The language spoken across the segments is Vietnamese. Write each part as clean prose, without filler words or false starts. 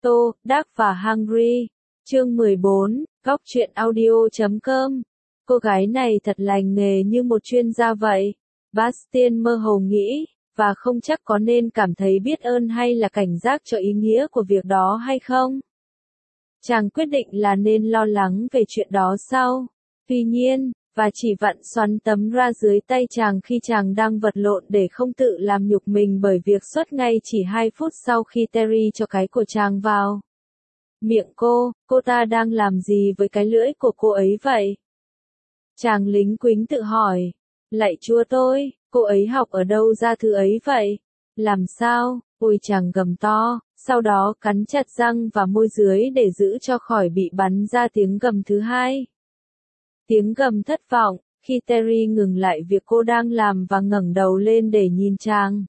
Tô, Đắc và Hungry. Chương 14, Góc truyện audio.com. Cô gái này thật lành nghề như một chuyên gia vậy. Bastien mơ hồ nghĩ, và không chắc có nên cảm thấy biết ơn hay là cảnh giác cho ý nghĩa của việc đó hay không. Chàng quyết định là nên lo lắng về chuyện đó sau. Tuy nhiên, và chỉ vặn xoắn tấm ra dưới tay chàng khi chàng đang vật lộn để không tự làm nhục mình bởi việc xuất ngay chỉ 2 phút sau khi Terry cho cái của chàng vào miệng cô ta đang làm gì với cái lưỡi của cô ấy vậy? Chàng lính quính tự hỏi. Lạy Chúa tôi, cô ấy học ở đâu ra thứ ấy vậy? Làm sao? Ôi chàng gầm to, sau đó cắn chặt răng và môi dưới để giữ cho khỏi bị bắn ra tiếng gầm thứ hai. Tiếng gầm thất vọng, khi Terry ngừng lại việc cô đang làm và ngẩng đầu lên để nhìn chàng.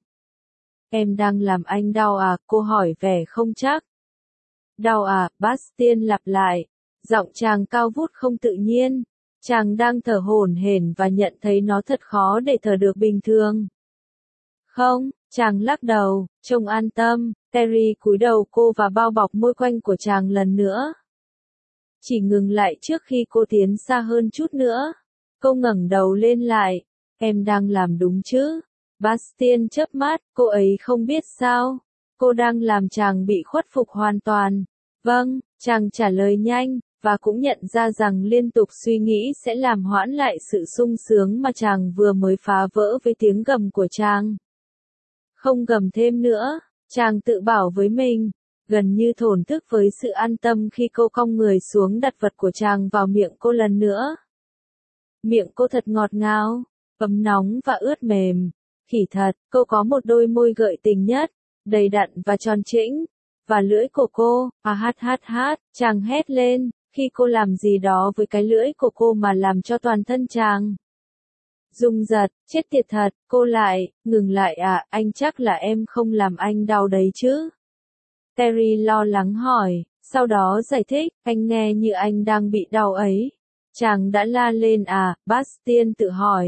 Em đang làm anh đau à? Cô hỏi vẻ không chắc. Đau à? Bastien lặp lại. Giọng chàng cao vút không tự nhiên. Chàng đang thở hổn hển và nhận thấy nó thật khó để thở được bình thường. Không, chàng lắc đầu, trông an tâm. Terry cúi đầu cô và bao bọc môi quanh của chàng lần nữa. Chỉ ngừng lại trước khi cô tiến xa hơn chút nữa. Cô ngẩng đầu lên lại. Em đang làm đúng chứ? Bastien chớp mắt, cô ấy không biết sao. Cô đang làm chàng bị khuất phục hoàn toàn. Vâng, chàng trả lời nhanh, và cũng nhận ra rằng liên tục suy nghĩ sẽ làm hoãn lại sự sung sướng mà chàng vừa mới phá vỡ với tiếng gầm của chàng. Không gầm thêm nữa, chàng tự bảo với mình, gần như thổn thức với sự an tâm khi cô cong người xuống đặt vật của chàng vào miệng cô lần nữa. Miệng cô thật ngọt ngào, ấm nóng và ướt mềm. Khỉ thật, cô có một đôi môi gợi tình nhất, đầy đặn và tròn trĩnh. Và lưỡi của cô, chàng hét lên, khi cô làm gì đó với cái lưỡi của cô mà làm cho toàn thân chàng rung giật, chết tiệt thật, cô lại, ngừng lại à, anh chắc là em không làm anh đau đấy chứ? Terry lo lắng hỏi, sau đó giải thích, anh nghe như anh đang bị đau ấy. Chàng đã la lên à? Bastien tự hỏi.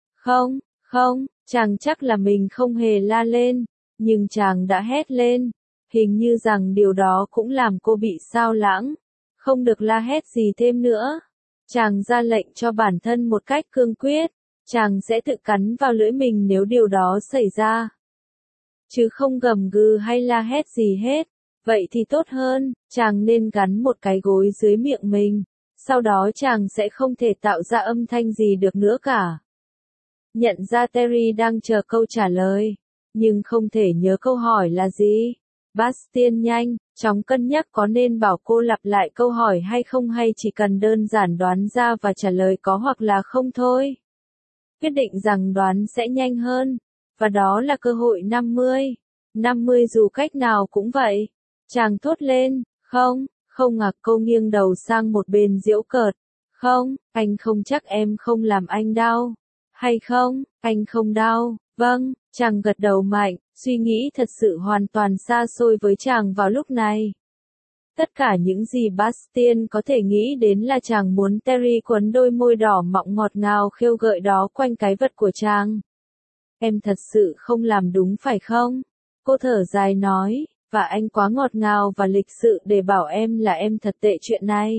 Không, chàng chắc là mình không hề la lên, nhưng chàng đã hét lên. Hình như rằng điều đó cũng làm cô bị xao lãng. Không được la hét gì thêm nữa. Chàng ra lệnh cho bản thân một cách cương quyết. Chàng sẽ tự cắn vào lưỡi mình nếu điều đó xảy ra. Chứ không gầm gừ hay la hét gì hết. Vậy thì tốt hơn, chàng nên gắn một cái gối dưới miệng mình. Sau đó chàng sẽ không thể tạo ra âm thanh gì được nữa cả. Nhận ra Terry đang chờ câu trả lời. Nhưng không thể nhớ câu hỏi là gì. Bastien nhanh chóng cân nhắc có nên bảo cô lặp lại câu hỏi hay không hay chỉ cần đơn giản đoán ra và trả lời có hoặc là không thôi. Quyết định rằng đoán sẽ nhanh hơn, và đó là cơ hội 50. 50 dù cách nào cũng vậy. Chàng thốt lên, không à, cô nghiêng đầu sang một bên giễu cợt. Không, anh không chắc em không làm anh đau. Hay không, anh không đau. Vâng, chàng gật đầu mạnh, suy nghĩ thật sự hoàn toàn xa xôi với chàng vào lúc này. Tất cả những gì Bastien có thể nghĩ đến là chàng muốn Terry quấn đôi môi đỏ mọng ngọt ngào khêu gợi đó quanh cái vật của chàng. Em thật sự không làm đúng phải không? Cô thở dài nói, và anh quá ngọt ngào và lịch sự để bảo em là em thật tệ chuyện này.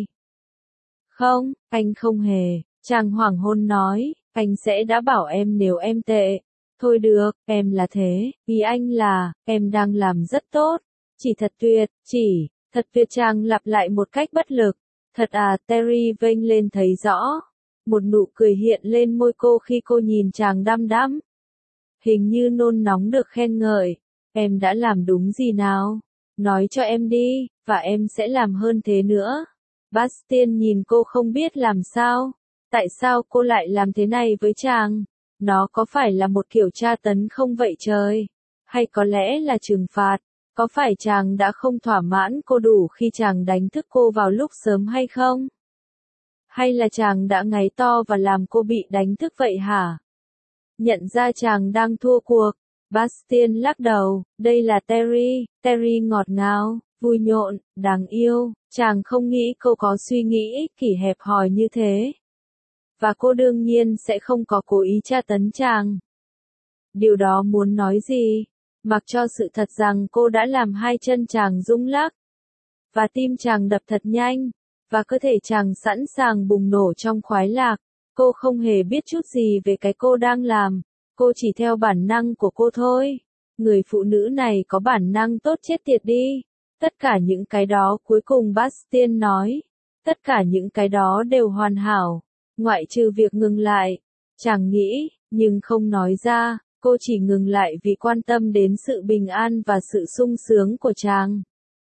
Không, anh không hề, chàng hoảng hôn nói, anh sẽ đã bảo em nếu em tệ. Thôi được, em là thế, ý anh là, em đang làm rất tốt. Chỉ thật tuyệt, thật tuyệt chàng lặp lại một cách bất lực. Thật à, Terry vênh lên thấy rõ. Một nụ cười hiện lên môi cô khi cô nhìn chàng đăm đăm. Hình như nôn nóng được khen ngợi. Em đã làm đúng gì nào? Nói cho em đi, và em sẽ làm hơn thế nữa. Bastien nhìn cô không biết làm sao. Tại sao cô lại làm thế này với chàng? Nó có phải là một kiểu tra tấn không vậy trời? Hay có lẽ là trừng phạt? Có phải chàng đã không thỏa mãn cô đủ khi chàng đánh thức cô vào lúc sớm hay không? Hay là chàng đã ngáy to và làm cô bị đánh thức vậy hả? Nhận ra chàng đang thua cuộc, Bastien lắc đầu, đây là Terry ngọt ngào, vui nhộn, đáng yêu, chàng không nghĩ cô có suy nghĩ ích kỷ hẹp hòi như thế. Và cô đương nhiên sẽ không có cố ý tra tấn chàng. Điều đó muốn nói gì? Mặc cho sự thật rằng cô đã làm hai chân chàng rung lắc. và tim chàng đập thật nhanh, và cơ thể chàng sẵn sàng bùng nổ trong khoái lạc. Cô không hề biết chút gì về cái cô đang làm, cô chỉ theo bản năng của cô thôi. Người phụ nữ này có bản năng tốt chết tiệt đi. Tất cả những cái đó cuối cùng Bastien nói. Tất cả những cái đó đều hoàn hảo, ngoại trừ việc ngừng lại. Chàng nghĩ, nhưng không nói ra, cô chỉ ngừng lại vì quan tâm đến sự bình an và sự sung sướng của chàng.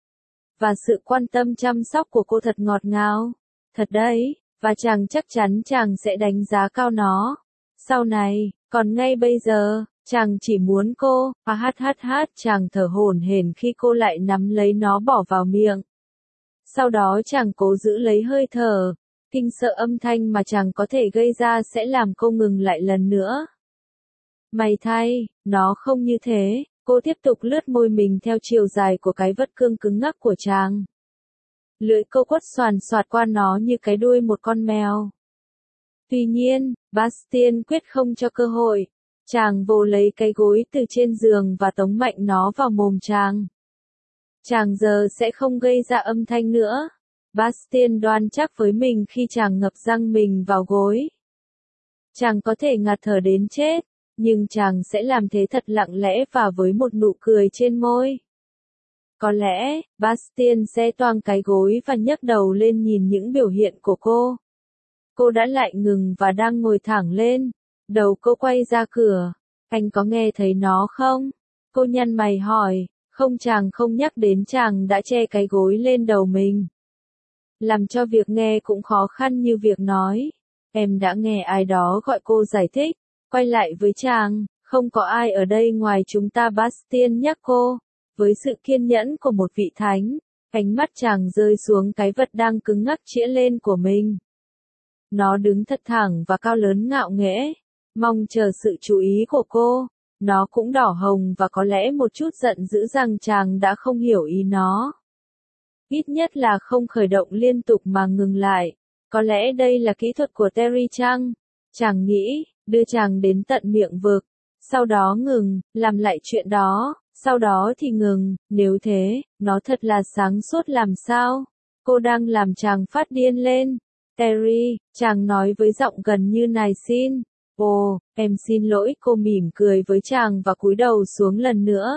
Và sự quan tâm chăm sóc của cô thật ngọt ngào. Thật đấy, và chàng chắc chắn chàng sẽ đánh giá cao nó. Sau này, còn ngay bây giờ, chàng chỉ muốn cô, chàng thở hổn hển khi cô lại nắm lấy nó bỏ vào miệng. Sau đó chàng cố giữ lấy hơi thở, kinh sợ âm thanh mà chàng có thể gây ra sẽ làm cô ngừng lại lần nữa. May thay, nó không như thế, cô tiếp tục lướt môi mình theo chiều dài của cái vật cương cứng ngắc của chàng. Lưỡi cô quất xoàn xoạt qua nó như cái đuôi một con mèo. Tuy nhiên, Bastien quyết không cho cơ hội. Chàng vồ lấy cái gối từ trên giường và tống mạnh nó vào mồm chàng. Chàng giờ sẽ không gây ra âm thanh nữa. Bastien đoan chắc với mình khi chàng ngập răng mình vào gối. Chàng có thể ngạt thở đến chết, nhưng chàng sẽ làm thế thật lặng lẽ và với một nụ cười trên môi. Có lẽ, Bastien sẽ toang cái gối và nhấc đầu lên nhìn những biểu hiện của cô. Cô đã lại ngừng và đang ngồi thẳng lên. Đầu cô quay ra cửa. Anh có nghe thấy nó không? Cô nhăn mày hỏi. Không, chàng không nhắc đến chàng đã che cái gối lên đầu mình. Làm cho việc nghe cũng khó khăn như việc nói. Em đã nghe ai đó gọi cô giải thích. Quay lại với chàng, không có ai ở đây ngoài chúng ta, Bastien nhắc cô. Với sự kiên nhẫn của một vị thánh, ánh mắt chàng rơi xuống cái vật đang cứng ngắc chĩa lên của mình. Nó đứng thật thẳng và cao lớn ngạo nghễ, mong chờ sự chú ý của cô. Nó cũng đỏ hồng và có lẽ một chút giận dữ rằng chàng đã không hiểu ý nó. Ít nhất là không khởi động liên tục mà ngừng lại. Có lẽ đây là kỹ thuật của Terry chăng? Chàng nghĩ, đưa chàng đến tận miệng vực. Sau đó ngừng, làm lại chuyện đó. Sau đó thì ngừng, nếu thế, nó thật là sáng suốt làm sao? Cô đang làm chàng phát điên lên. Terry, chàng nói với giọng gần như nài xin. Ồ, em xin lỗi, cô mỉm cười với chàng và cúi đầu xuống lần nữa.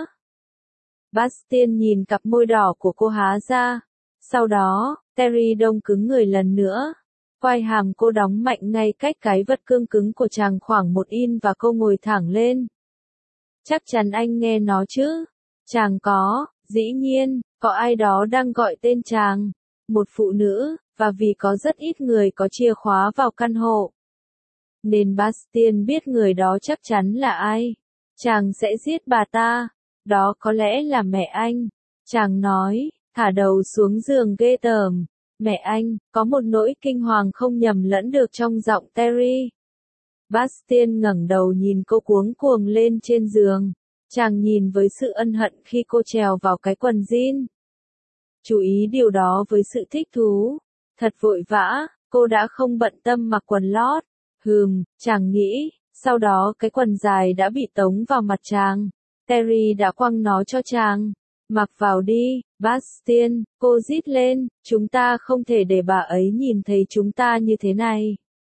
Bastien nhìn cặp môi đỏ của cô há ra. Sau đó, Terry đông cứng người lần nữa. Quai hàm cô đóng mạnh ngay cách cái vật cương cứng của chàng khoảng 1 inch và cô ngồi thẳng lên. Chắc chắn anh nghe nó chứ? Chàng có, dĩ nhiên, có ai đó đang gọi tên chàng. Một phụ nữ, và vì có rất ít người có chìa khóa vào căn hộ. Nên Bastien biết người đó chắc chắn là ai. Chàng sẽ giết bà ta. Đó có lẽ là mẹ anh. Chàng nói, thả đầu xuống giường ghê tởm. Mẹ anh, có một nỗi kinh hoàng không nhầm lẫn được trong giọng Terry. Bastien ngẩng đầu nhìn cô cuống cuồng lên trên giường. Chàng nhìn với sự ân hận khi cô trèo vào cái quần jean. Chú ý điều đó với sự thích thú. Thật vội vã, cô đã không bận tâm mặc quần lót. Chàng nghĩ, sau đó cái quần dài đã bị tống vào mặt chàng. Terry đã quăng nó cho chàng. Mặc vào đi, Bastien, cô rít lên, chúng ta không thể để bà ấy nhìn thấy chúng ta như thế này.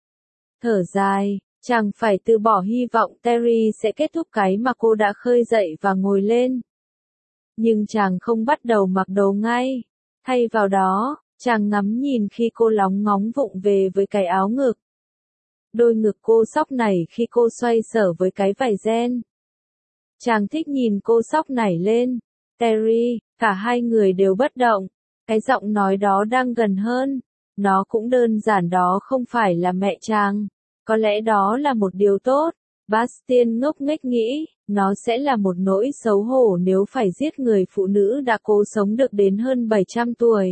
Thở dài, chàng phải từ bỏ hy vọng Terry sẽ kết thúc cái mà cô đã khơi dậy và ngồi lên. Nhưng chàng không bắt đầu mặc đồ ngay. Thay vào đó, chàng ngắm nhìn khi cô lóng ngóng vụng về với cái áo ngực. Đôi ngực cô sóc nảy khi cô xoay sở với cái vải ren. Chàng thích nhìn cô sóc nảy lên. Terry, cả hai người đều bất động. Cái giọng nói đó đang gần hơn. Nó cũng đơn giản, đó không phải là mẹ chàng. Có lẽ đó là một điều tốt. Bastien ngốc nghếch nghĩ, nó sẽ là một nỗi xấu hổ nếu phải giết người phụ nữ đã cố sống được đến hơn 700 tuổi.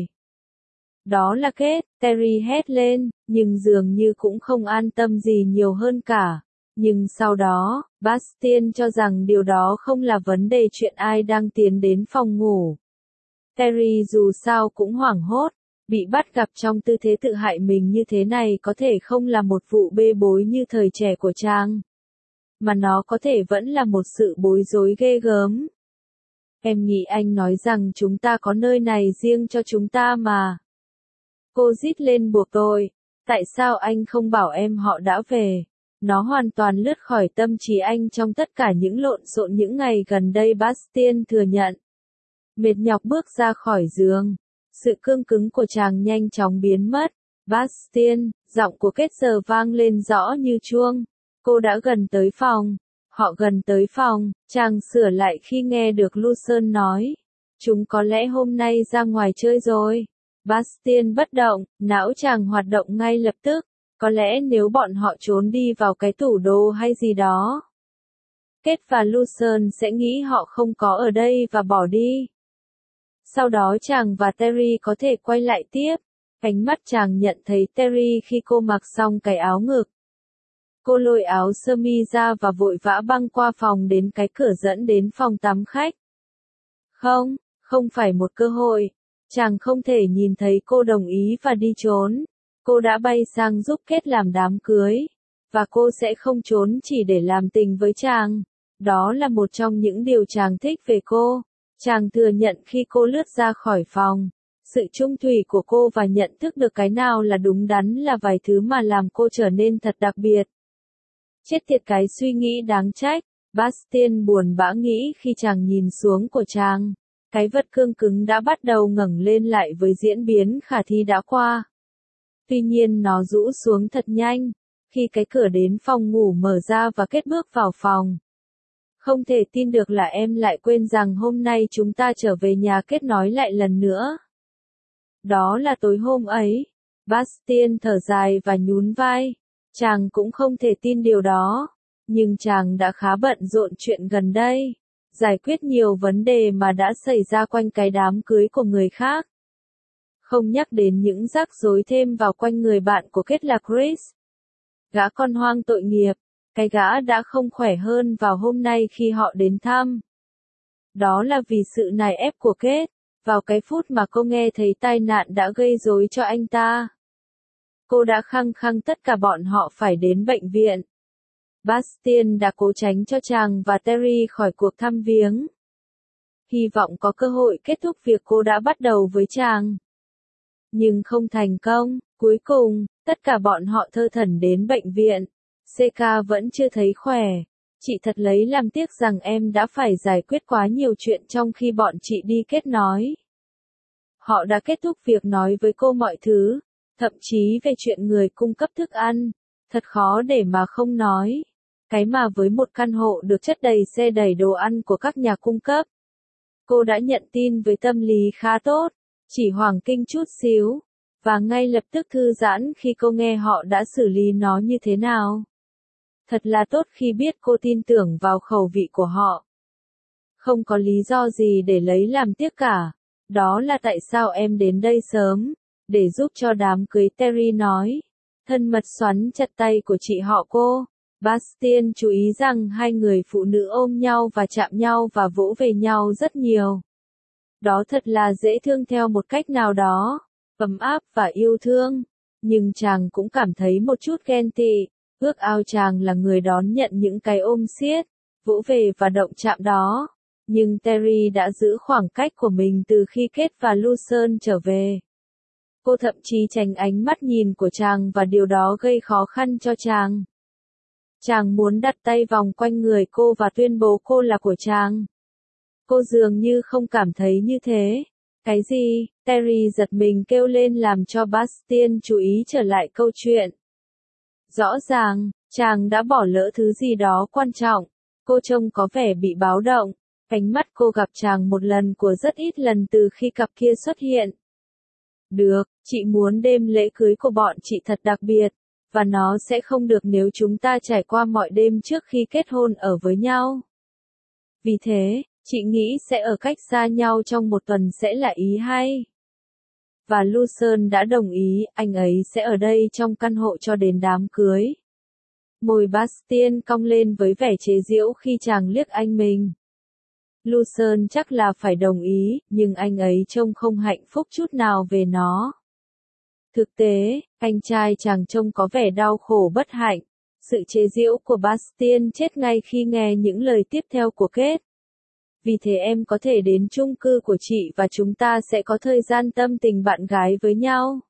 Đó là kết, Terry hét lên, nhưng dường như cũng không an tâm gì nhiều hơn cả. Nhưng sau đó, Bastien cho rằng điều đó không là vấn đề chuyện ai đang tiến đến phòng ngủ. Terry dù sao cũng hoảng hốt, bị bắt gặp trong tư thế tự hại mình như thế này có thể không là một vụ bê bối như thời trẻ của chàng. Mà nó có thể vẫn là một sự bối rối ghê gớm. Em nghĩ anh nói rằng chúng ta có nơi này riêng cho chúng ta mà. Cô rít lên buộc tôi. Tại sao anh không bảo em họ đã về? Nó hoàn toàn lướt khỏi tâm trí anh trong tất cả những lộn xộn những ngày gần đây. Bastien thừa nhận. Mệt nhọc bước ra khỏi giường. Sự cương cứng của chàng nhanh chóng biến mất. Bastien, giọng của Kết giờ vang lên rõ như chuông. Cô đã gần tới phòng. Họ gần tới phòng, chàng sửa lại khi nghe được Lucerne nói. Chúng có lẽ hôm nay ra ngoài chơi rồi. Bastien bất động, não chàng hoạt động ngay lập tức. Có lẽ nếu bọn họ trốn đi vào cái tủ đồ hay gì đó. Kết và Lucerne sẽ nghĩ họ không có ở đây và bỏ đi. Sau đó chàng và Terry có thể quay lại tiếp. Ánh mắt chàng nhận thấy Terry khi cô mặc xong cái áo ngực. Cô lôi áo sơ mi ra và vội vã băng qua phòng đến cái cửa dẫn đến phòng tắm khách. Không phải một cơ hội. Chàng không thể nhìn thấy cô đồng ý và đi trốn. Cô đã bay sang giúp Kết làm đám cưới. Và cô sẽ không trốn chỉ để làm tình với chàng. Đó là một trong những điều chàng thích về cô. Chàng thừa nhận khi cô lướt ra khỏi phòng. Sự trung thủy của cô và nhận thức được cái nào là đúng đắn là vài thứ mà làm cô trở nên thật đặc biệt. Chết tiệt cái suy nghĩ đáng trách. Bastien buồn bã nghĩ khi chàng nhìn xuống của chàng. Cái vật cương cứng đã bắt đầu ngẩng lên lại với diễn biến khả thi đã qua. Tuy nhiên nó rũ xuống thật nhanh. Khi cái cửa đến phòng ngủ mở ra và Kết bước vào phòng. Không thể tin được là em lại quên rằng hôm nay chúng ta trở về nhà, Kết nói lại lần nữa. Đó là tối hôm ấy. Bastien thở dài và nhún vai. Chàng cũng không thể tin điều đó. Nhưng chàng đã khá bận rộn chuyện gần đây. Giải quyết nhiều vấn đề mà đã xảy ra quanh cái đám cưới của người khác. Không nhắc đến những rắc rối thêm vào quanh người bạn của Kết là Chris. Gã con hoang tội nghiệp. Cái gã đã không khỏe hơn vào hôm nay khi họ đến thăm. Đó là vì sự nài ép của Kết. Vào cái phút mà cô nghe thấy tai nạn đã gây rối cho anh ta. Cô đã khăng khăng tất cả bọn họ phải đến bệnh viện. Bastien đã cố tránh cho chàng và Terry khỏi cuộc thăm viếng. Hy vọng có cơ hội kết thúc việc cô đã bắt đầu với chàng. Nhưng không thành công, cuối cùng, tất cả bọn họ thơ thẩn đến bệnh viện. CK vẫn chưa thấy khỏe. Chị thật lấy làm tiếc rằng em đã phải giải quyết quá nhiều chuyện trong khi bọn chị đi, Kết nói. Họ đã kết thúc việc nói với cô mọi thứ, thậm chí về chuyện người cung cấp thức ăn. Thật khó để mà không nói. Cái mà với một căn hộ được chất đầy xe đẩy đồ ăn của các nhà cung cấp. Cô đã nhận tin với tâm lý khá tốt, chỉ hoảng kinh chút xíu, và ngay lập tức thư giãn khi cô nghe họ đã xử lý nó như thế nào. Thật là tốt khi biết cô tin tưởng vào khẩu vị của họ. Không có lý do gì để lấy làm tiếc cả. Đó là tại sao em đến đây sớm, để giúp cho đám cưới, Terry nói. Thân mật xoắn chặt tay của chị họ cô. Bastien chú ý rằng hai người phụ nữ ôm nhau và chạm nhau và vỗ về nhau rất nhiều. Đó thật là dễ thương theo một cách nào đó, ấm áp và yêu thương. Nhưng chàng cũng cảm thấy một chút ghen tị. Ước ao chàng là người đón nhận những cái ôm siết, vỗ về và động chạm đó. Nhưng Terry đã giữ khoảng cách của mình từ khi Kết và Lucerne trở về. Cô thậm chí tránh ánh mắt nhìn của chàng và điều đó gây khó khăn cho chàng. Chàng muốn đặt tay vòng quanh người cô và tuyên bố cô là của chàng. Cô dường như không cảm thấy như thế. Cái gì? Terry giật mình kêu lên làm cho Bastien chú ý trở lại câu chuyện. Rõ ràng, chàng đã bỏ lỡ thứ gì đó quan trọng. Cô trông có vẻ bị báo động. Ánh mắt cô gặp chàng một lần của rất ít lần từ khi cặp kia xuất hiện. Được, chị muốn đêm lễ cưới của bọn chị thật đặc biệt. Và nó sẽ không được nếu chúng ta trải qua mọi đêm trước khi kết hôn ở với nhau. Vì thế, chị nghĩ sẽ ở cách xa nhau trong một tuần sẽ là ý hay. Và Lucerne đã đồng ý, anh ấy sẽ ở đây trong căn hộ cho đến đám cưới. Môi Bastien cong lên với vẻ chế giễu khi chàng liếc anh mình. Lucerne chắc là phải đồng ý, nhưng anh ấy trông không hạnh phúc chút nào về nó. Thực tế, anh trai chàng trông có vẻ đau khổ bất hạnh. Sự chế giễu của Bastien chết ngay khi nghe những lời tiếp theo của Kết. vì thế em có thể đến chung cư của chị và chúng ta sẽ có thời gian tâm tình bạn gái với nhau.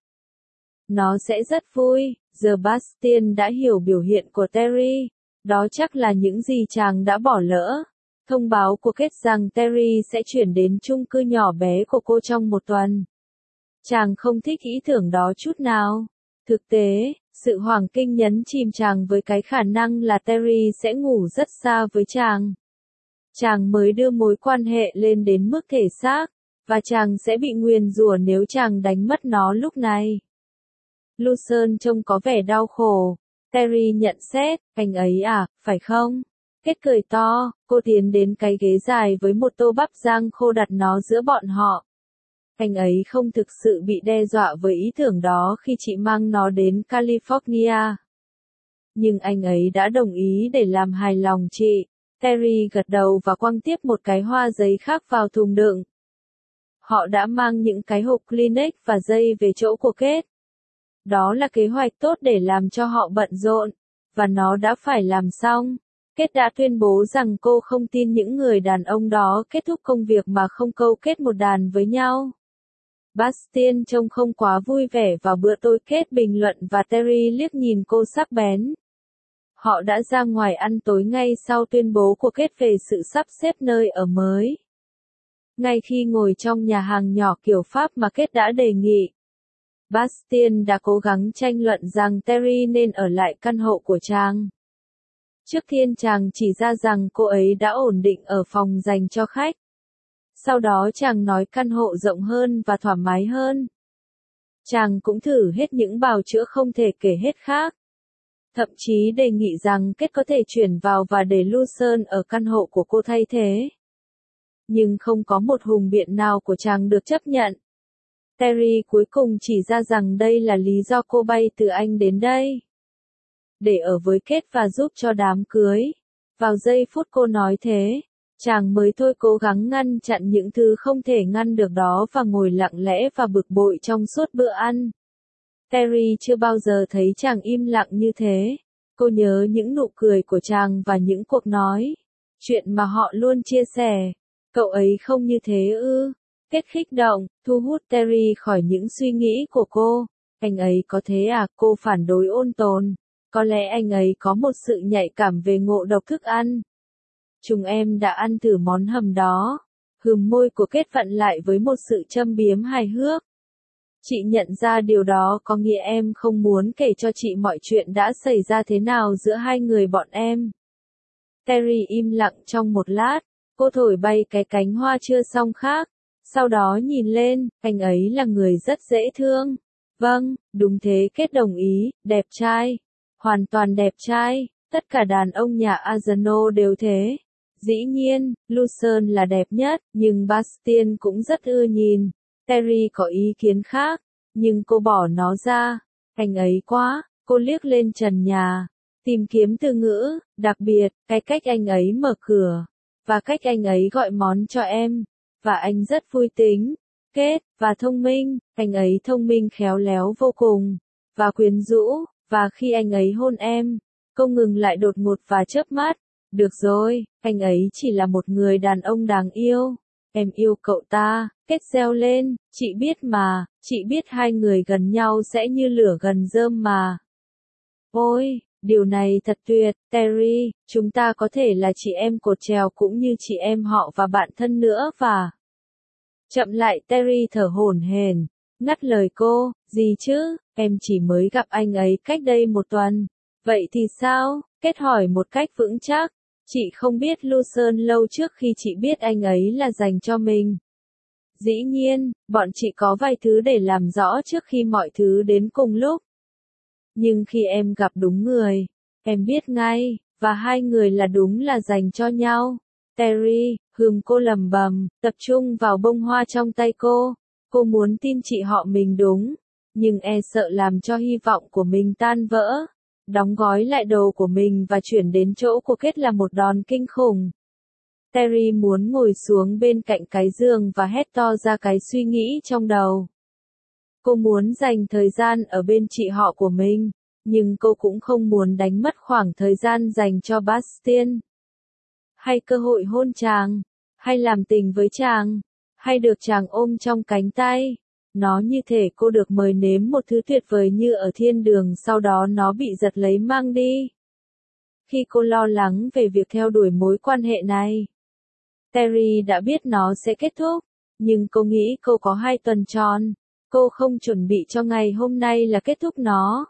Nó sẽ rất vui. Giờ Bastien đã hiểu biểu hiện của Terry. Đó chắc là những gì chàng đã bỏ lỡ. Thông báo của Kate rằng Terry sẽ chuyển đến chung cư nhỏ bé của cô trong một tuần. Chàng không thích ý tưởng đó chút nào. Thực tế, sự hoảng kinh nhấn chìm chàng với cái khả năng là Terry sẽ ngủ rất xa với chàng. Chàng mới đưa mối quan hệ lên đến mức thể xác, và chàng sẽ bị nguyền rủa nếu chàng đánh mất nó lúc này. Lucerne trông có vẻ đau khổ. Terry nhận xét, anh ấy à, phải không? Kết cười to, cô tiến đến cái ghế dài với một tô bắp rang khô đặt nó giữa bọn họ. Anh ấy không thực sự bị đe dọa với ý tưởng đó khi chị mang nó đến California. Nhưng anh ấy đã đồng ý để làm hài lòng chị. Terry gật đầu và quăng tiếp một cái hoa giấy khác vào thùng đựng. Họ đã mang những cái hộp Kleenex và dây về chỗ của Kate. Đó là kế hoạch tốt để làm cho họ bận rộn, và nó đã phải làm xong. Kate đã tuyên bố rằng cô không tin những người đàn ông đó kết thúc công việc mà không câu kết một đàn với nhau. Bastien trông không quá vui vẻ vào bữa tối, Kate bình luận và Terry liếc nhìn cô sắc bén. Họ đã ra ngoài ăn tối ngay sau tuyên bố của Kate về sự sắp xếp nơi ở mới. Ngay khi ngồi trong nhà hàng nhỏ kiểu Pháp mà Kate đã đề nghị, Bastien đã cố gắng tranh luận rằng Terry nên ở lại căn hộ của chàng. Trước tiên chàng chỉ ra rằng cô ấy đã ổn định ở phòng dành cho khách. Sau đó chàng nói căn hộ rộng hơn và thoải mái hơn. Chàng cũng thử hết những bào chữa không thể kể hết khác. Thậm chí đề nghị rằng Kate có thể chuyển vào và để Lucerne ở căn hộ của cô thay thế. Nhưng không có một hùng biện nào của chàng được chấp nhận. Terry cuối cùng chỉ ra rằng đây là lý do cô bay từ Anh đến đây. Để ở với Kate và giúp cho đám cưới. Vào giây phút cô nói thế, chàng mới thôi cố gắng ngăn chặn những thứ không thể ngăn được đó và ngồi lặng lẽ và bực bội trong suốt bữa ăn. Terry chưa bao giờ thấy chàng im lặng như thế. Cô nhớ những nụ cười của chàng và những cuộc nói chuyện mà họ luôn chia sẻ. Cậu ấy không như thế ư? Kết khích động, thu hút Terry khỏi những suy nghĩ của cô. Anh ấy có thế à? Cô phản đối ôn tồn. Có lẽ anh ấy có một sự nhạy cảm về ngộ độc thức ăn. Chúng em đã ăn thử món hầm đó. Môi của Kate vặn lại với một sự châm biếm hài hước. Chị nhận ra điều đó có nghĩa em không muốn kể cho chị mọi chuyện đã xảy ra thế nào giữa hai người bọn em. Terry im lặng trong một lát, cô thổi bay cái cánh hoa chưa xong khác. Sau đó nhìn lên, anh ấy là người rất dễ thương. Vâng, đúng thế, Kate đồng ý, đẹp trai. Hoàn toàn đẹp trai, tất cả đàn ông nhà Arsenault đều thế. Dĩ nhiên, Lucerne là đẹp nhất, nhưng Bastien cũng rất ưa nhìn. Terry có ý kiến khác, nhưng cô bỏ nó ra. Anh ấy quá, cô liếc lên trần nhà, tìm kiếm từ ngữ, đặc biệt, cái cách anh ấy mở cửa, và cách anh ấy gọi món cho em. Và anh rất vui tính, Kate, và thông minh, anh ấy thông minh khéo léo vô cùng, và quyến rũ, và khi anh ấy hôn em, cô ngừng lại đột ngột và chớp mắt. Được rồi, anh ấy chỉ là một người đàn ông đáng yêu. Em yêu cậu ta, Kate reo lên, chị biết mà, chị biết hai người gần nhau sẽ như lửa gần rơm mà. Ôi, điều này thật tuyệt, Terry, chúng ta có thể là chị em cột trèo cũng như chị em họ và bạn thân nữa và... Chậm lại, Terry thở hổn hển, ngắt lời cô, gì chứ, em chỉ mới gặp anh ấy cách đây một tuần. Vậy thì sao? Kate hỏi một cách vững chắc. Chị không biết Lucerne lâu trước khi chị biết anh ấy là dành cho mình. Dĩ nhiên, bọn chị có vài thứ để làm rõ trước khi mọi thứ đến cùng lúc. Nhưng khi em gặp đúng người, em biết ngay, và hai người là đúng là dành cho nhau. Terry, cô lẩm bẩm, tập trung vào bông hoa trong tay cô. Cô muốn tin chị họ mình đúng, nhưng e sợ làm cho hy vọng của mình tan vỡ. Đóng gói lại đồ của mình và chuyển đến chỗ của Kate là một đòn kinh khủng. Terry muốn ngồi xuống bên cạnh cái giường và hét to ra cái suy nghĩ trong đầu. Cô muốn dành thời gian ở bên chị họ của mình, nhưng cô cũng không muốn đánh mất khoảng thời gian dành cho Bastien. Hay cơ hội hôn chàng. hay làm tình với chàng, hay được chàng ôm trong cánh tay. Nó như thể cô được mời nếm một thứ tuyệt vời như ở thiên đường, sau đó nó bị giật lấy mang đi. Khi cô lo lắng về việc theo đuổi mối quan hệ này, Terry đã biết nó sẽ kết thúc, nhưng cô nghĩ cô có 2 tuần tròn, cô không chuẩn bị cho ngày hôm nay là kết thúc nó.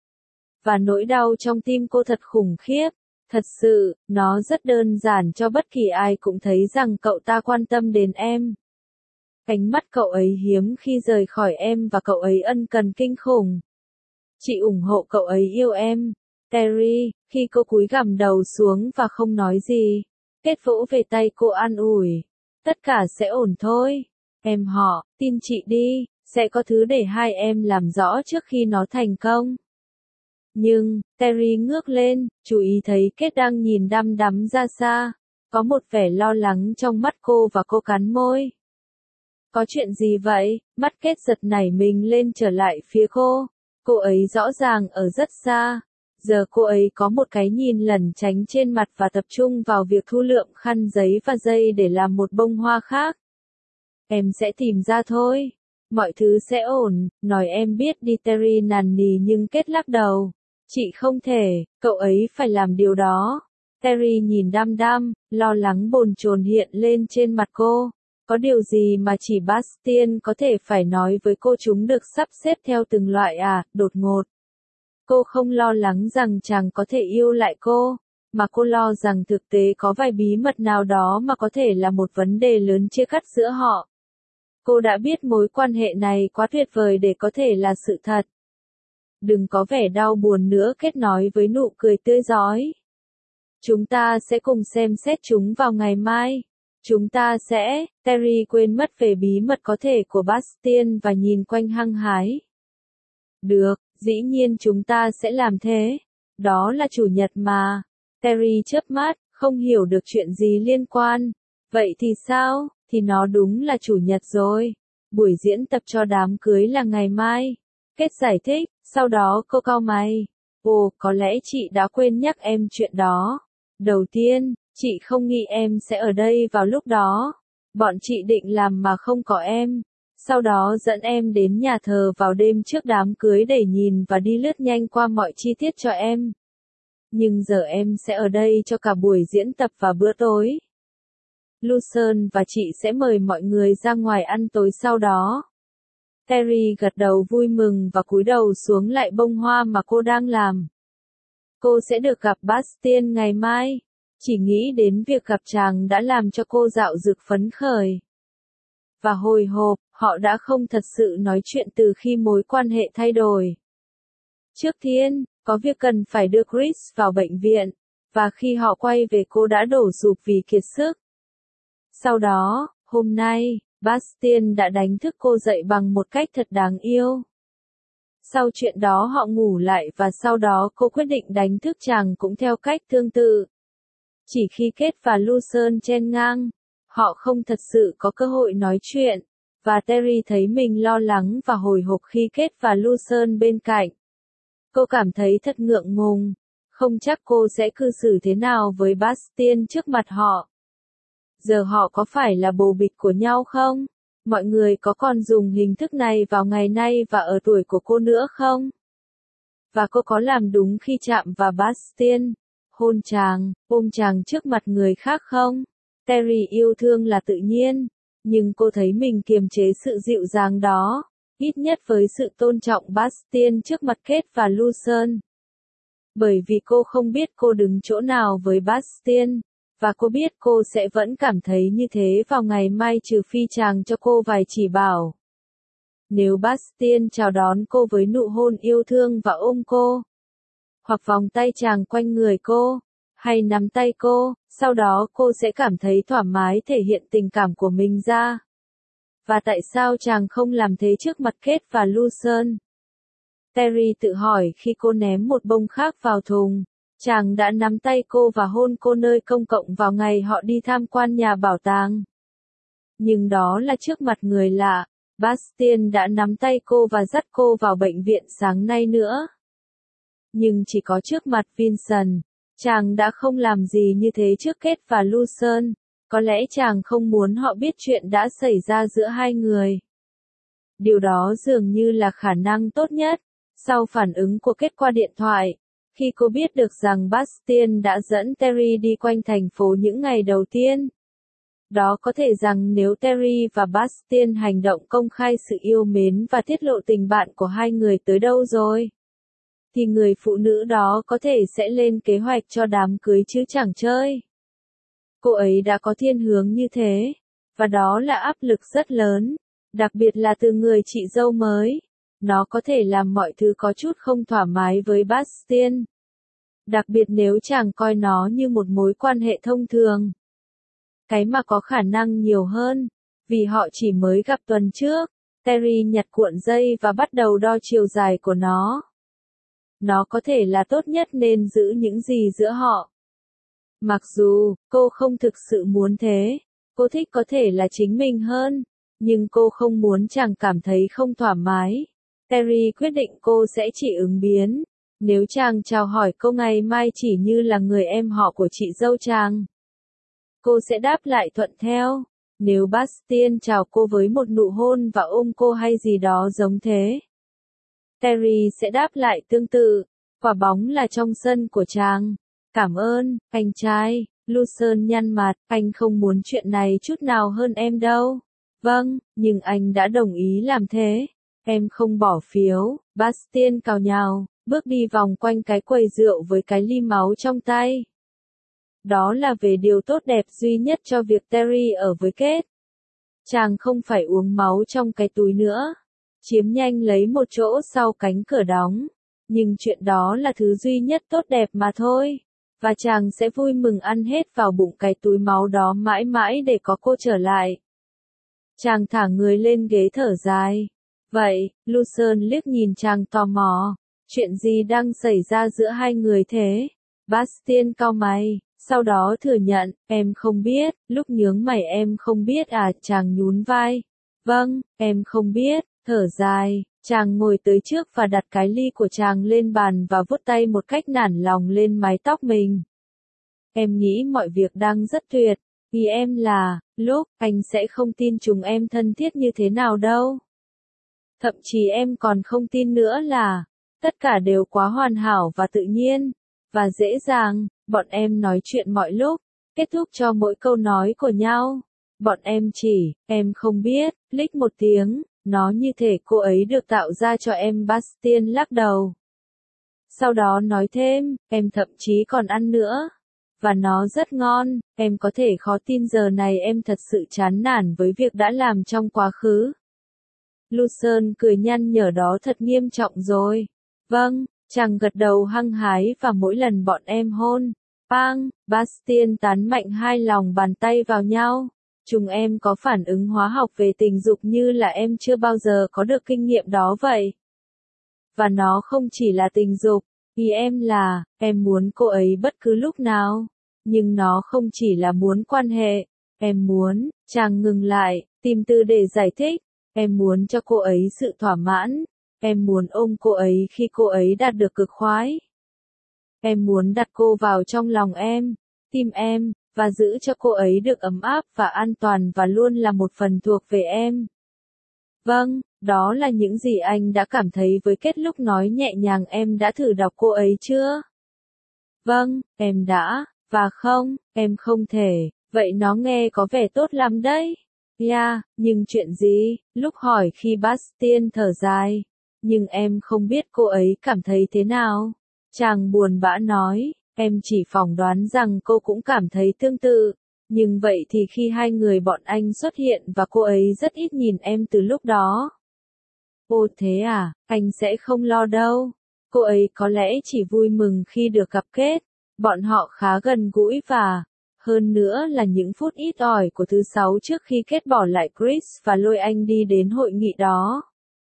Và nỗi đau trong tim cô thật khủng khiếp, thật sự, nó rất đơn giản cho bất kỳ ai cũng thấy rằng cậu ta quan tâm đến em. Ánh mắt cậu ấy hiếm khi rời khỏi em và cậu ấy ân cần kinh khủng. Chị ủng hộ cậu ấy yêu em. Terry, khi cô cúi gằm đầu xuống và không nói gì, kết vỗ về tay cô an ủi. Tất cả sẽ ổn thôi. Em họ, tin chị đi, sẽ có thứ để hai em làm rõ trước khi nó thành công. Nhưng, Terry ngước lên, chú ý thấy Kết đang nhìn đăm đắm ra xa. Có một vẻ lo lắng trong mắt cô và cô cắn môi. Có chuyện gì vậy? Mắt Kết giật nảy mình lên trở lại phía cô. Cô ấy rõ ràng ở rất xa. Giờ cô ấy có một cái nhìn lẩn tránh trên mặt và tập trung vào việc thu lượm khăn giấy và dây để làm một bông hoa khác. Em sẽ tìm ra thôi. Mọi thứ sẽ ổn, nói em biết đi. Terry nằn nì nhưng Kết lắc đầu. Chị không thể, cậu ấy phải làm điều đó. Terry nhìn đăm đăm, lo lắng bồn chồn hiện lên trên mặt cô. Có điều gì mà chỉ Bastien có thể phải nói với cô, chúng được sắp xếp theo từng loại à, đột ngột. Cô không lo lắng rằng chàng có thể yêu lại cô, mà cô lo rằng thực tế có vài bí mật nào đó mà có thể là một vấn đề lớn chia cắt giữa họ. Cô đã biết mối quan hệ này quá tuyệt vời để có thể là sự thật. Đừng có vẻ đau buồn nữa, Kết nói với nụ cười tươi rói. Chúng ta sẽ cùng xem xét chúng vào ngày mai. Chúng ta sẽ, Terry quên mất về bí mật có thể của Bastien và nhìn quanh hăng hái. Được, dĩ nhiên chúng ta sẽ làm thế. Đó là chủ nhật mà. Terry chớp mắt, không hiểu được chuyện gì liên quan. Vậy thì sao? Thì nó đúng là chủ nhật rồi. Buổi diễn tập cho đám cưới là ngày mai. Kết giải thích, sau đó cô cau mày. Ồ, có lẽ chị đã quên nhắc em chuyện đó. Đầu tiên, chị không nghĩ em sẽ ở đây vào lúc đó. Bọn chị định làm mà không có em. Sau đó dẫn em đến nhà thờ vào đêm trước đám cưới để nhìn và đi lướt nhanh qua mọi chi tiết cho em. Nhưng giờ em sẽ ở đây cho cả buổi diễn tập và bữa tối. Lucerne và chị sẽ mời mọi người ra ngoài ăn tối sau đó. Terry gật đầu vui mừng và cúi đầu xuống lại bông hoa mà cô đang làm. Cô sẽ được gặp Bastien ngày mai. Chỉ nghĩ đến việc gặp chàng đã làm cho cô dạo dực phấn khởi. Và hồi hộp, họ đã không thật sự nói chuyện từ khi mối quan hệ thay đổi. Trước tiên, có việc cần phải đưa Chris vào bệnh viện, và khi họ quay về cô đã đổ sụp vì kiệt sức. Sau đó, hôm nay, Bastien đã đánh thức cô dậy bằng một cách thật đáng yêu. Sau chuyện đó họ ngủ lại và sau đó cô quyết định đánh thức chàng cũng theo cách tương tự. Chỉ khi Kết và Lucerne chen ngang, họ không thật sự có cơ hội nói chuyện, và Terry thấy mình lo lắng và hồi hộp khi Kết và Lucerne bên cạnh. Cô cảm thấy thật ngượng ngùng, không chắc cô sẽ cư xử thế nào với Bastien trước mặt họ. Giờ họ có phải là bồ bịch của nhau không? Mọi người có còn dùng hình thức này vào ngày nay và ở tuổi của cô nữa không? Và cô có làm đúng khi chạm vào Bastien, hôn chàng, ôm chàng trước mặt người khác không? Terry yêu thương là tự nhiên, nhưng cô thấy mình kiềm chế sự dịu dàng đó, ít nhất với sự tôn trọng Bastien trước mặt Kết và Lucerne. Bởi vì cô không biết cô đứng chỗ nào với Bastien, và cô biết cô sẽ vẫn cảm thấy như thế vào ngày mai trừ phi chàng cho cô vài chỉ bảo. Nếu Bastien chào đón cô với nụ hôn yêu thương và ôm cô, hoặc vòng tay chàng quanh người cô, hay nắm tay cô, sau đó cô sẽ cảm thấy thoải mái thể hiện tình cảm của mình ra. Và tại sao chàng không làm thế trước mặt Kết và Lucerne? Terry tự hỏi khi cô ném một bông khác vào thùng. Chàng đã nắm tay cô và hôn cô nơi công cộng vào ngày họ đi tham quan nhà bảo tàng. Nhưng đó là trước mặt người lạ. Bastien đã nắm tay cô và dắt cô vào bệnh viện sáng nay nữa. Nhưng chỉ có trước mặt Vincent. Chàng đã không làm gì như thế trước Kết và Lucerne. Có lẽ chàng không muốn họ biết chuyện đã xảy ra giữa hai người. Điều đó dường như là khả năng tốt nhất. Sau phản ứng của kết qua điện thoại, khi cô biết được rằng Bastien đã dẫn Terry đi quanh thành phố những ngày đầu tiên. Đó có thể rằng nếu Terry và Bastien hành động công khai sự yêu mến và tiết lộ tình bạn của hai người tới đâu rồi, thì người phụ nữ đó có thể sẽ lên kế hoạch cho đám cưới chứ chẳng chơi. Cô ấy đã có thiên hướng như thế, và đó là áp lực rất lớn, đặc biệt là từ người chị dâu mới. Nó có thể làm mọi thứ có chút không thoải mái với Bastien. Đặc biệt nếu chàng coi nó như một mối quan hệ thông thường. Cái mà có khả năng nhiều hơn, vì họ chỉ mới gặp tuần trước, Terry nhặt cuộn dây và bắt đầu đo chiều dài của nó. Nó có thể là tốt nhất nên giữ những gì giữa họ. Mặc dù, cô không thực sự muốn thế, cô thích có thể là chính mình hơn, nhưng cô không muốn chàng cảm thấy không thoải mái. Terry quyết định cô sẽ chỉ ứng biến, nếu chàng chào hỏi cô ngày mai chỉ như là người em họ của chị dâu chàng. Cô sẽ đáp lại thuận theo, nếu Bastien chào cô với một nụ hôn và ôm cô hay gì đó giống thế. Terry sẽ đáp lại tương tự, quả bóng là trong sân của chàng. Cảm ơn, anh trai. Lucerne nhăn mặt, anh không muốn chuyện này chút nào hơn em đâu. Vâng, nhưng anh đã đồng ý làm thế. Em không bỏ phiếu. Bastien cào nhào, bước đi vòng quanh cái quầy rượu với cái ly máu trong tay. Đó là về điều tốt đẹp duy nhất cho việc Terry ở với Kate. Chàng không phải uống máu trong cái túi nữa. Chiếm nhanh lấy một chỗ sau cánh cửa đóng. Nhưng chuyện đó là thứ duy nhất tốt đẹp mà thôi. Và chàng sẽ vui mừng ăn hết vào bụng cái túi máu đó mãi mãi để có cô trở lại. Chàng thả người lên ghế thở dài. Vậy, Lucerne liếc nhìn chàng tò mò. Chuyện gì đang xảy ra giữa hai người thế? Bastien cau mày, sau đó thừa nhận, em không biết, lúc nhướng mày em không biết à, chàng nhún vai. Vâng, em không biết, thở dài, chàng ngồi tới trước và đặt cái ly của chàng lên bàn và vuốt tay một cách nản lòng lên mái tóc mình. Em nghĩ mọi việc đang rất tuyệt, vì em là, lúc, anh sẽ không tin chúng em thân thiết như thế nào đâu. Thậm chí em còn không tin nữa là, tất cả đều quá hoàn hảo và tự nhiên, và dễ dàng, bọn em nói chuyện mọi lúc, kết thúc cho mỗi câu nói của nhau. Bọn em chỉ, em không biết, lích một tiếng, nó như thể cô ấy được tạo ra cho em. Bastien lắc đầu. Sau đó nói thêm, em thậm chí còn ăn nữa. Và nó rất ngon, em có thể khó tin giờ này em thật sự chán nản với việc đã làm trong quá khứ. Lucerne cười nhăn nhở, đó thật nghiêm trọng rồi. Vâng, chàng gật đầu hăng hái và mỗi lần bọn em hôn, bang, Bastien tán mạnh hai lòng bàn tay vào nhau. Chúng em có phản ứng hóa học về tình dục như là em chưa bao giờ có được kinh nghiệm đó vậy. Và nó không chỉ là tình dục, ý em là, em muốn cô ấy bất cứ lúc nào. Nhưng nó không chỉ là muốn quan hệ, em muốn, chàng ngừng lại, tìm từ để giải thích, em muốn cho cô ấy sự thỏa mãn, em muốn ôm cô ấy khi cô ấy đạt được cực khoái. Em muốn đặt cô vào trong lòng em, tim em, và giữ cho cô ấy được ấm áp và an toàn và luôn là một phần thuộc về em. Vâng, đó là những gì anh đã cảm thấy với Kết lúc nói nhẹ nhàng. Em đã thử đọc cô ấy chưa? Vâng, em đã, và không, em không thể, vậy nó nghe có vẻ tốt lắm đấy. Yeah, nhưng chuyện gì? Lúc hỏi khi Bastien thở dài. Nhưng em không biết cô ấy cảm thấy thế nào. Chàng buồn bã nói, em chỉ phỏng đoán rằng cô cũng cảm thấy tương tự. Nhưng vậy thì khi hai người bọn anh xuất hiện và cô ấy rất ít nhìn em từ lúc đó. Ồ thế à, anh sẽ không lo đâu. Cô ấy có lẽ chỉ vui mừng khi được gặp Kết. Bọn họ khá gần gũi và, hơn nữa là những phút ít ỏi của thứ Sáu trước khi Kết bỏ lại Chris và lôi anh đi đến hội nghị đó.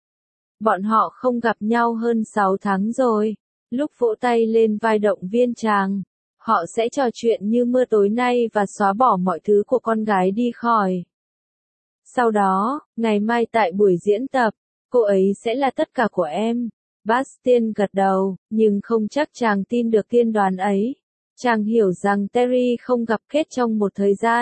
Bọn họ không gặp nhau hơn 6 tháng rồi. Lúc vỗ tay lên vai động viên chàng, họ sẽ trò chuyện như mưa tối nay và xóa bỏ mọi thứ của con gái đi khỏi. Sau đó, ngày mai tại buổi diễn tập, cô ấy sẽ là tất cả của em. Bastien gật đầu, nhưng không chắc chàng tin được tiên đoán ấy. Chàng hiểu rằng Terry không gặp Kết trong một thời gian,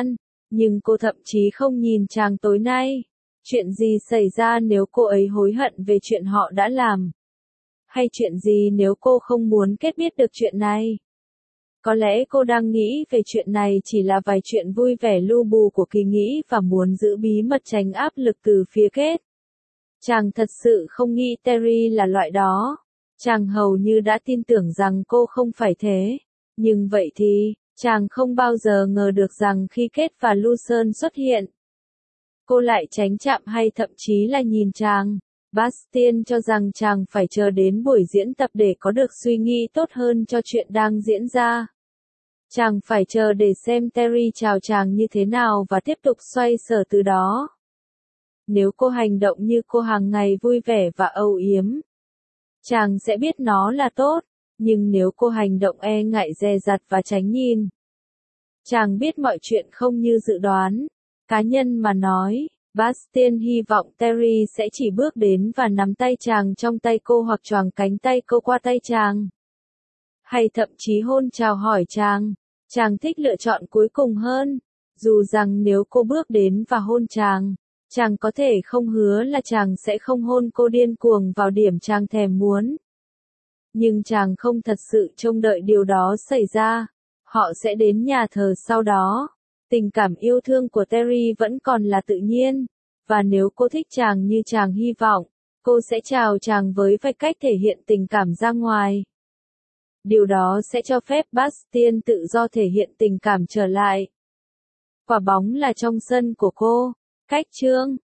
Nhưng cô thậm chí không nhìn chàng tối nay. Chuyện gì xảy ra nếu cô ấy hối hận về chuyện họ đã làm? Hay chuyện gì nếu cô không muốn kết biết được chuyện này? Có lẽ cô đang nghĩ về chuyện này chỉ là vài chuyện vui vẻ lu bù của kỳ nghỉ và muốn giữ bí mật tránh áp lực từ phía Kate. Chàng thật sự không nghĩ Terry là loại đó. Chàng hầu như đã tin tưởng rằng cô không phải thế. Nhưng vậy thì, chàng không bao giờ ngờ được rằng khi Kate và Lawson xuất hiện, cô lại tránh chạm hay thậm chí là nhìn chàng. Bastien cho rằng chàng phải chờ đến buổi diễn tập để có được suy nghĩ tốt hơn cho chuyện đang diễn ra. Chàng phải chờ để xem Terry chào chàng như thế nào và tiếp tục xoay sở từ đó. Nếu cô hành động như cô hàng ngày vui vẻ và âu yếm, chàng sẽ biết nó là tốt, nhưng nếu cô hành động e ngại dè dặt và tránh nhìn, chàng biết mọi chuyện không như dự đoán. Cá nhân mà nói, Bastien hy vọng Terry sẽ chỉ bước đến và nắm tay chàng trong tay cô hoặc choàng cánh tay cô qua tay chàng. Hay thậm chí hôn chào hỏi chàng. Chàng thích lựa chọn cuối cùng hơn. Dù rằng nếu cô bước đến và hôn chàng, chàng có thể không hứa là chàng sẽ không hôn cô điên cuồng vào điểm chàng thèm muốn. Nhưng chàng không thật sự trông đợi điều đó xảy ra. Họ sẽ đến nhà thờ sau đó. Tình cảm yêu thương của Terry vẫn còn là tự nhiên. Và nếu cô thích chàng như chàng hy vọng, cô sẽ chào chàng với vài cách thể hiện tình cảm ra ngoài. Điều đó sẽ cho phép Bastien tự do thể hiện tình cảm trở lại. Quả bóng là trong sân của cô. Cách chương